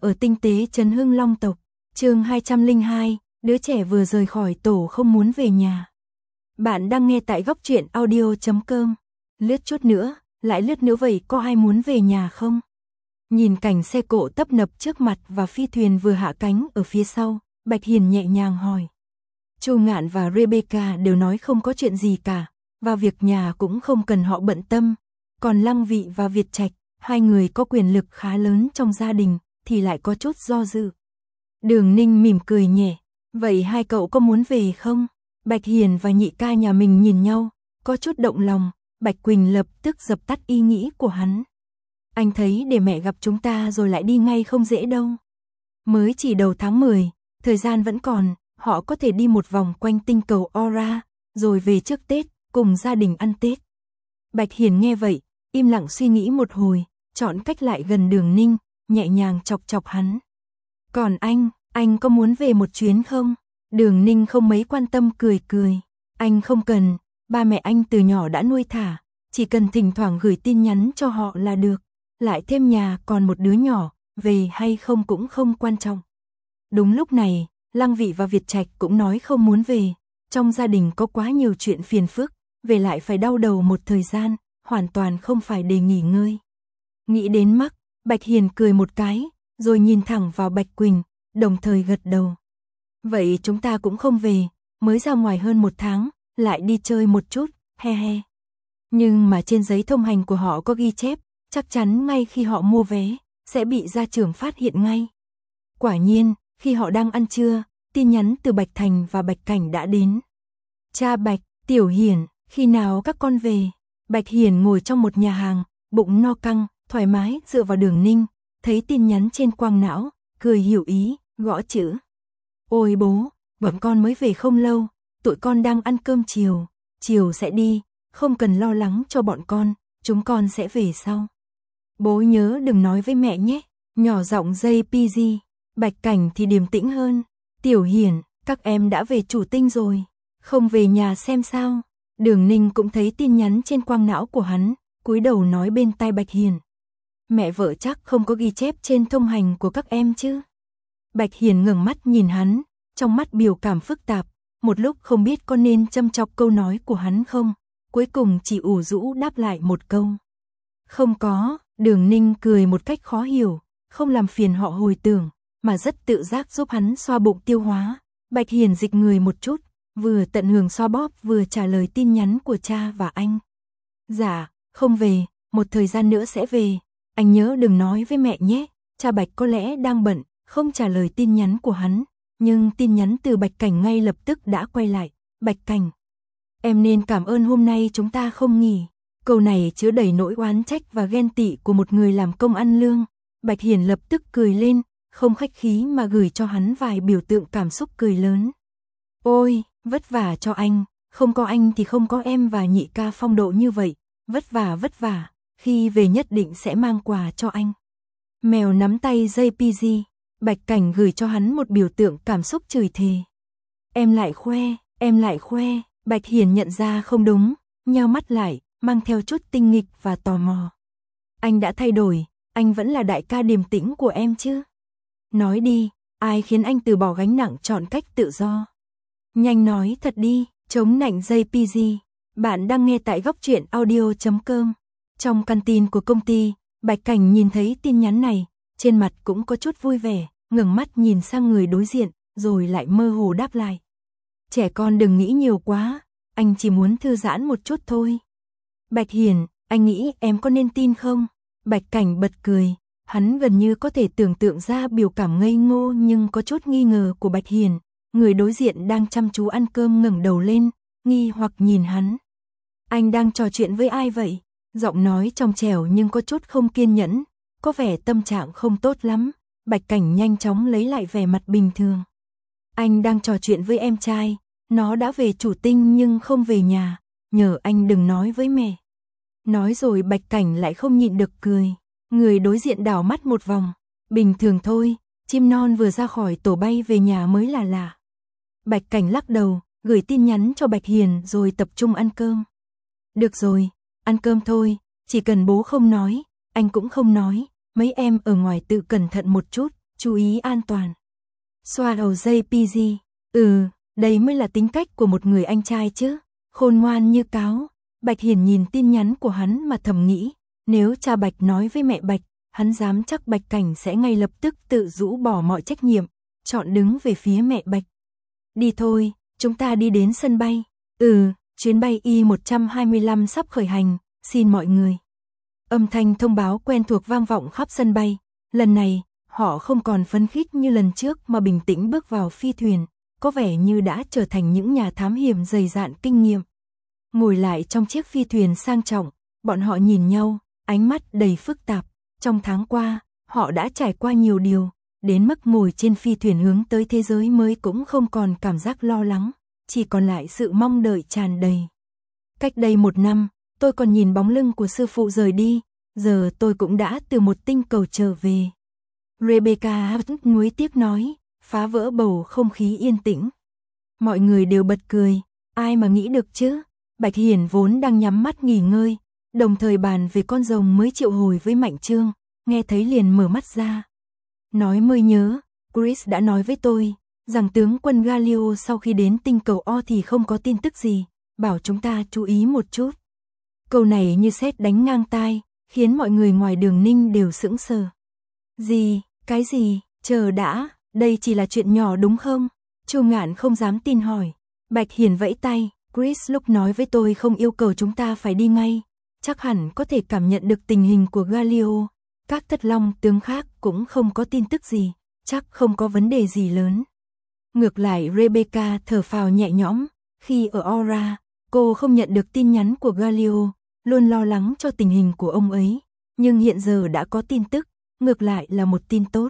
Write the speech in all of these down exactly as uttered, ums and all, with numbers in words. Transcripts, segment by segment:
ở tinh tế Trấn Hưng Long tộc, chương hai trăm lẻ hai, đứa trẻ vừa rời khỏi tổ không muốn về nhà. Bạn đang nghe tại góc truyện audio chấm com. Lướt chút nữa, lại lướt nữa vậy có ai muốn về nhà không? Nhìn cảnh xe cộ tấp nập trước mặt và phi thuyền vừa hạ cánh ở phía sau, Bạch Hiền nhẹ nhàng hỏi. Chu Ngạn và Rebecca đều nói không có chuyện gì cả, và việc nhà cũng không cần họ bận tâm. Còn Lăng Vị và Việt Trạch, hai người có quyền lực khá lớn trong gia đình, thì lại có chút do dự. Đường Ninh mỉm cười nhẹ, vậy hai cậu có muốn về không? Bạch Hiền và nhị ca nhà mình nhìn nhau, có chút động lòng. Bạch Quỳnh lập tức dập tắt ý nghĩ của hắn. Anh thấy để mẹ gặp chúng ta rồi lại đi ngay không dễ đâu. Mới chỉ đầu tháng mười, thời gian vẫn còn, họ có thể đi một vòng quanh tinh cầu Aura, rồi về trước Tết, cùng gia đình ăn Tết. Bạch Hiền nghe vậy, im lặng suy nghĩ một hồi, chọn cách lại gần Đường Ninh, nhẹ nhàng chọc chọc hắn. Còn anh, anh có muốn về một chuyến không? Đường Ninh không mấy quan tâm cười cười. Anh không cần, ba mẹ anh từ nhỏ đã nuôi thả, chỉ cần thỉnh thoảng gửi tin nhắn cho họ là được. Lại thêm nhà còn một đứa nhỏ, về hay không cũng không quan trọng. Đúng lúc này, Lăng Vị và Việt Trạch cũng nói không muốn về. Trong gia đình có quá nhiều chuyện phiền phức, về lại phải đau đầu một thời gian, hoàn toàn không phải để nghỉ ngơi. Nghĩ đến mắc, Bạch Hiền cười một cái, rồi nhìn thẳng vào Bạch Quỳnh, đồng thời gật đầu. Vậy chúng ta cũng không về, mới ra ngoài hơn một tháng, lại đi chơi một chút, he he. Nhưng mà trên giấy thông hành của họ có ghi chép, chắc chắn ngay khi họ mua vé, sẽ bị gia trưởng phát hiện ngay. Quả nhiên, khi họ đang ăn trưa, tin nhắn từ Bạch Thành và Bạch Cảnh đã đến. Cha Bạch, Tiểu Hiển, khi nào các con về? Bạch Hiển ngồi trong một nhà hàng, bụng no căng, thoải mái dựa vào Đường Ninh, thấy tin nhắn trên quang não, cười hiểu ý, gõ chữ. Ôi bố, bọn con mới về không lâu, tụi con đang ăn cơm chiều, chiều sẽ đi, không cần lo lắng cho bọn con, chúng con sẽ về sau. Bố nhớ đừng nói với mẹ nhé, nhỏ giọng jê pê giê. Bạch Cảnh thì điềm tĩnh hơn. Tiểu Hiển, các em đã về Chủ Tinh rồi, không về nhà xem sao? Đường Ninh cũng thấy tin nhắn trên quang não của hắn, cúi đầu nói bên tai Bạch Hiền. Mẹ vợ chắc không có ghi chép trên thông hành của các em chứ? Bạch Hiền ngẩng mắt nhìn hắn, trong mắt biểu cảm phức tạp, một lúc không biết có nên châm chọc câu nói của hắn không, cuối cùng chỉ ủ rũ đáp lại một câu. Không có. Đường Ninh cười một cách khó hiểu, không làm phiền họ hồi tưởng, mà rất tự giác giúp hắn xoa bụng tiêu hóa. Bạch Hiền dịch người một chút, vừa tận hưởng xoa bóp vừa trả lời tin nhắn của cha và anh. Dạ, không về, một thời gian nữa sẽ về, anh nhớ đừng nói với mẹ nhé. Cha Bạch có lẽ đang bận, không trả lời tin nhắn của hắn, nhưng tin nhắn từ Bạch Cảnh ngay lập tức đã quay lại. Bạch Cảnh, em nên cảm ơn hôm nay chúng ta không nghỉ. Câu này chứa đầy nỗi oán trách và ghen tị của một người làm công ăn lương. Bạch Hiền lập tức cười lên, không khách khí mà gửi cho hắn vài biểu tượng cảm xúc cười lớn. Ôi, vất vả cho anh, không có anh thì không có em và nhị ca phong độ như vậy, vất vả vất vả, khi về nhất định sẽ mang quà cho anh. Mèo nắm tay jê pê giê, Bạch Cảnh gửi cho hắn một biểu tượng cảm xúc chửi thề. Em lại khoe, em lại khoe, Bạch Hiền nhận ra không đúng, nheo mắt lại, mang theo chút tinh nghịch và tò mò. Anh đã thay đổi, anh vẫn là đại ca điềm tĩnh của em chứ? Nói đi, ai khiến anh từ bỏ gánh nặng chọn cách tự do? Nhanh nói thật đi, chống nạnh jê pê giê. Bạn đang nghe tại góc truyện audio chấm com. Trong canteen của công ty, Bạch Cảnh nhìn thấy tin nhắn này, trên mặt cũng có chút vui vẻ, ngẩng mắt nhìn sang người đối diện, rồi lại mơ hồ đáp lại. Trẻ con đừng nghĩ nhiều quá, anh chỉ muốn thư giãn một chút thôi. Bạch Hiền, anh nghĩ em có nên tin không? Bạch Cảnh bật cười, hắn gần như có thể tưởng tượng ra biểu cảm ngây ngô nhưng có chút nghi ngờ của Bạch Hiền. Người đối diện đang chăm chú ăn cơm ngẩng đầu lên, nghi hoặc nhìn hắn. Anh đang trò chuyện với ai vậy? Giọng nói trong trẻo nhưng có chút không kiên nhẫn, có vẻ tâm trạng không tốt lắm. Bạch Cảnh nhanh chóng lấy lại vẻ mặt bình thường. Anh đang trò chuyện với em trai, nó đã về Chủ Tinh nhưng không về nhà, nhờ anh đừng nói với mẹ. Nói rồi Bạch Cảnh lại không nhịn được cười. Người đối diện đảo mắt một vòng. Bình thường thôi, chim non vừa ra khỏi tổ bay về nhà mới là lạ. Bạch Cảnh lắc đầu, gửi tin nhắn cho Bạch Hiền rồi tập trung ăn cơm. Được rồi, ăn cơm thôi, chỉ cần bố không nói, anh cũng không nói, mấy em ở ngoài tự cẩn thận một chút, chú ý an toàn. Xoa đầu dây pê giê, ừ, đây mới là tính cách của một người anh trai chứ, khôn ngoan như cáo. Bạch Hiền nhìn tin nhắn của hắn mà thầm nghĩ, nếu cha Bạch nói với mẹ Bạch, hắn dám chắc Bạch Cảnh sẽ ngay lập tức tự rũ bỏ mọi trách nhiệm, chọn đứng về phía mẹ Bạch. Đi thôi, chúng ta đi đến sân bay. Ừ, chuyến bay Y một hai lăm sắp khởi hành, xin mọi người. Âm thanh thông báo quen thuộc vang vọng khắp sân bay. Lần này, họ không còn phấn khích như lần trước mà bình tĩnh bước vào phi thuyền, có vẻ như đã trở thành những nhà thám hiểm dày dạn kinh nghiệm. Ngồi lại trong chiếc phi thuyền sang trọng, bọn họ nhìn nhau, ánh mắt đầy phức tạp. Trong tháng qua, họ đã trải qua nhiều điều, đến mức ngồi trên phi thuyền hướng tới thế giới mới cũng không còn cảm giác lo lắng, chỉ còn lại sự mong đợi tràn đầy. Cách đây một năm, tôi còn nhìn bóng lưng của sư phụ rời đi, giờ tôi cũng đã từ một tinh cầu trở về. Rebecca nuối tiếc nói, phá vỡ bầu không khí yên tĩnh. Mọi người đều bật cười, ai mà nghĩ được chứ. Bạch Hiền vốn đang nhắm mắt nghỉ ngơi, đồng thời bàn về con rồng mới triệu hồi với Mạnh Trương, nghe thấy liền mở mắt ra. Nói mới nhớ, Chris đã nói với tôi, rằng tướng quân Galileo sau khi đến tinh cầu O thì không có tin tức gì, bảo chúng ta chú ý một chút. Câu này như sét đánh ngang tai, khiến mọi người ngoài Đường Ninh đều sững sờ. Gì, cái gì, chờ đã, đây chỉ là chuyện nhỏ đúng không? Chu Ngạn không dám tin hỏi. Bạch Hiền vẫy tay, Chris lúc nói với tôi không yêu cầu chúng ta phải đi ngay, chắc hẳn có thể cảm nhận được tình hình của Galileo. Các thất long tướng khác cũng không có tin tức gì, chắc không có vấn đề gì lớn. Ngược lại Rebecca thở phào nhẹ nhõm, khi ở Aura, cô không nhận được tin nhắn của Galileo, luôn lo lắng cho tình hình của ông ấy, nhưng hiện giờ đã có tin tức, ngược lại là một tin tốt.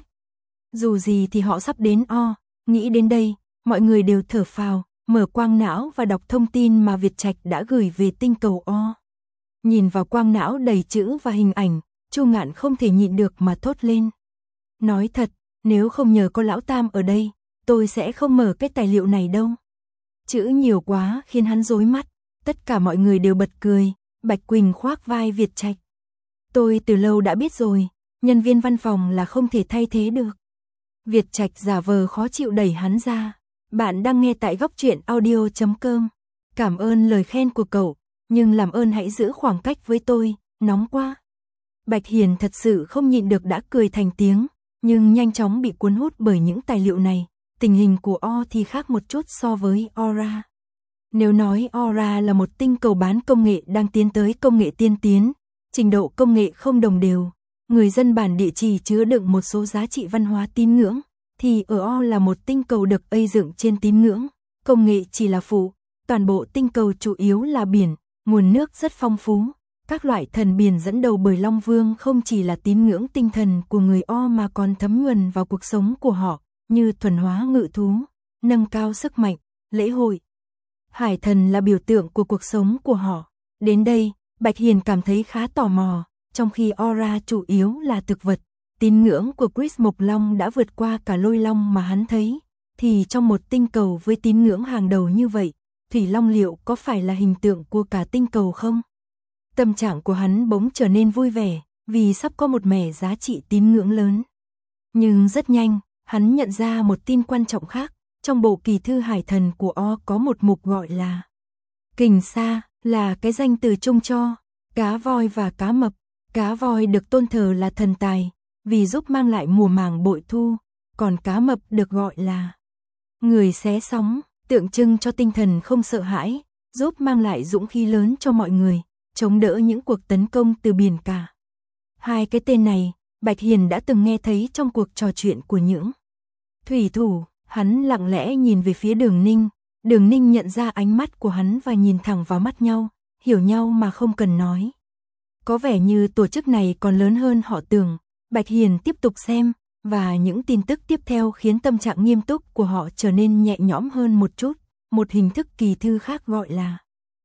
Dù gì thì họ sắp đến O, nghĩ đến đây, mọi người đều thở phào, mở quang não và đọc thông tin mà Việt Trạch đã gửi về tinh cầu O. Nhìn vào quang não đầy chữ và hình ảnh, Chu Ngạn không thể nhịn được mà thốt lên. Nói thật, nếu không nhờ có lão Tam ở đây, tôi sẽ không mở cái tài liệu này đâu. Chữ nhiều quá khiến hắn rối mắt, tất cả mọi người đều bật cười, Bạch Quỳnh khoác vai Việt Trạch. Tôi từ lâu đã biết rồi, nhân viên văn phòng là không thể thay thế được. Việt Trạch giả vờ khó chịu đẩy hắn ra. Bạn đang nghe tại góc truyện audio chấm com. Cảm ơn lời khen của cậu, nhưng làm ơn hãy giữ khoảng cách với tôi, nóng quá. Bạch Hiền thật sự không nhịn được đã cười thành tiếng, nhưng nhanh chóng bị cuốn hút bởi những tài liệu này. Tình hình của O thì khác một chút so với Aura. Nếu nói Aura là một tinh cầu bán công nghệ đang tiến tới công nghệ tiên tiến, trình độ công nghệ không đồng đều, người dân bản địa chỉ chứa đựng một số giá trị văn hóa tín ngưỡng, thì ở O là một tinh cầu được xây dựng trên tín ngưỡng, công nghệ chỉ là phụ, toàn bộ tinh cầu chủ yếu là biển, nguồn nước rất phong phú. Các loại thần biển dẫn đầu bởi Long Vương không chỉ là tín ngưỡng tinh thần của người O mà còn thấm nhuần vào cuộc sống của họ, như thuần hóa ngự thú, nâng cao sức mạnh, lễ hội. Hải thần là biểu tượng của cuộc sống của họ. Đến đây, Bạch Hiền cảm thấy khá tò mò, trong khi Aura chủ yếu là thực vật, tín ngưỡng của Chris Mộc Long đã vượt qua cả Lôi Long mà hắn thấy, thì trong một tinh cầu với tín ngưỡng hàng đầu như vậy, Thủy Long liệu có phải là hình tượng của cả tinh cầu không? Tâm trạng của hắn bỗng trở nên vui vẻ, vì sắp có một mẻ giá trị tín ngưỡng lớn. Nhưng rất nhanh, hắn nhận ra một tin quan trọng khác, trong bộ kỳ thư hải thần của O có một mục gọi là Kình Sa, là cái danh từ chung cho cá voi và cá mập. Cá voi được tôn thờ là thần tài, vì giúp mang lại mùa màng bội thu, còn cá mập được gọi là người xé sóng, tượng trưng cho tinh thần không sợ hãi, giúp mang lại dũng khí lớn cho mọi người, chống đỡ những cuộc tấn công từ biển cả. Hai cái tên này, Bạch Hiền đã từng nghe thấy trong cuộc trò chuyện của những thủy thủ. Hắn lặng lẽ nhìn về phía Đường Ninh, Đường Ninh nhận ra ánh mắt của hắn và nhìn thẳng vào mắt nhau, hiểu nhau mà không cần nói. Có vẻ như tổ chức này còn lớn hơn họ tưởng. Bạch Hiền tiếp tục xem, và những tin tức tiếp theo khiến tâm trạng nghiêm túc của họ trở nên nhẹ nhõm hơn một chút. Một hình thức kỳ thư khác gọi là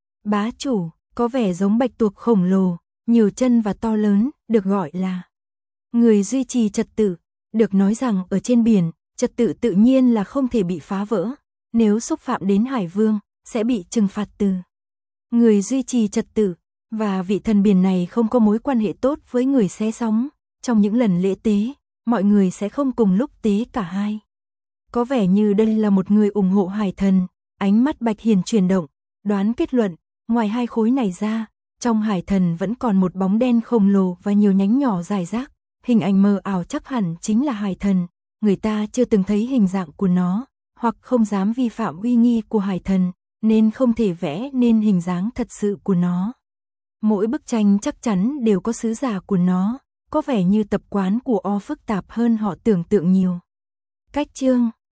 bá chủ, có vẻ giống bạch tuộc khổng lồ, nhiều chân và to lớn, được gọi là người duy trì trật tự. Được nói rằng ở trên biển, trật tự tự nhiên là không thể bị phá vỡ, nếu xúc phạm đến Hải Vương, sẽ bị trừng phạt từ người duy trì trật tự. Và vị thần biển này không có mối quan hệ tốt với người xé sóng. Trong những lần lễ tế, mọi người sẽ không cùng lúc tế cả hai. Có vẻ như đây là một người ủng hộ hải thần, ánh mắt Bạch Hiền chuyển động, đoán kết luận, ngoài hai khối này ra, trong hải thần vẫn còn một bóng đen khổng lồ và nhiều nhánh nhỏ rải rác, hình ảnh mờ ảo chắc hẳn chính là hải thần, người ta chưa từng thấy hình dạng của nó, hoặc không dám vi phạm uy nghi của hải thần, nên không thể vẽ nên hình dáng thật sự của nó. Mỗi bức tranh chắc chắn đều có sứ giả của nó, có vẻ như tập quán của O phức tạp hơn họ tưởng tượng nhiều. Cách chương